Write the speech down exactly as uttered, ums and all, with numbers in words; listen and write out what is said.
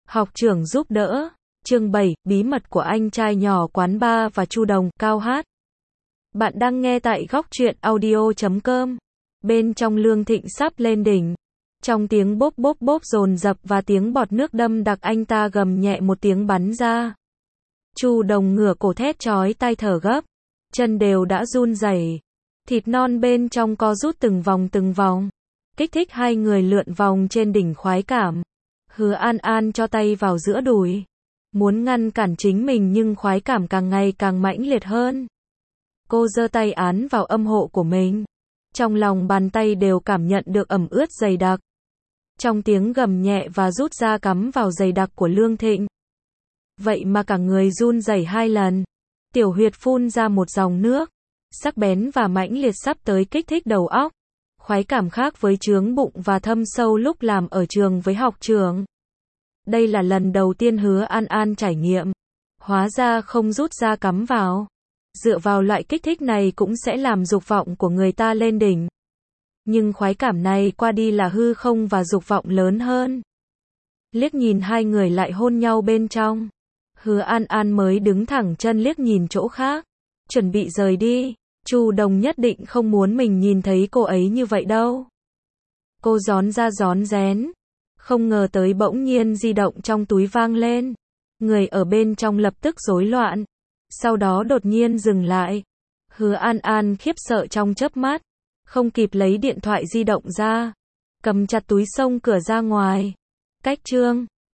Học trưởng giúp đỡ. Chương bảy, bí mật của anh trai nhỏ quán bar và Chu Đồng, Cao Hát. Bạn đang nghe tại góc truyện audio chấm com. Bên trong Lương Thịnh sắp lên đỉnh. Trong tiếng bốp bốp bốp dồn dập và tiếng bọt nước đâm đặc, anh ta gầm nhẹ một tiếng bắn ra. Chu Đồng ngửa cổ thét chói tai, thở gấp, chân đều đã run rẩy. Thịt non bên trong co rút từng vòng từng vòng, kích thích hai người lượn vòng trên đỉnh khoái cảm. Hứa An An cho tay vào giữa đùi, muốn ngăn cản chính mình nhưng khoái cảm càng ngày càng mãnh liệt hơn. Cô giơ tay án vào âm hộ của mình. Trong lòng bàn tay đều cảm nhận được ẩm ướt dày đặc. Trong tiếng gầm nhẹ và rút ra cắm vào dày đặc của Lương Thịnh. Vậy mà cả người run rẩy hai lần. Tiểu huyệt phun ra một dòng nước, sắc bén và mãnh liệt sắp tới kích thích đầu óc. Khoái cảm khác với chướng bụng và thâm sâu lúc làm ở trường với học trưởng. Đây là lần đầu tiên Hứa An An trải nghiệm. Hóa ra không rút ra cắm vào. Dựa vào loại kích thích này cũng sẽ làm dục vọng của người ta lên đỉnh. Nhưng khoái cảm này qua đi là hư không và dục vọng lớn hơn. Liếc nhìn hai người lại hôn nhau bên trong. Hứa An An mới đứng thẳng chân liếc nhìn chỗ khác, chuẩn bị rời đi. Chu Đồng nhất định không muốn mình nhìn thấy cô ấy như vậy đâu. Cô gión ra gión rén, không ngờ tới bỗng nhiên di động trong túi vang lên. Người ở bên trong lập tức rối loạn, sau đó đột nhiên dừng lại. Hứa An An khiếp sợ trong chớp mắt, không kịp lấy điện thoại di động ra, cầm chặt túi xông cửa ra ngoài. Cách chương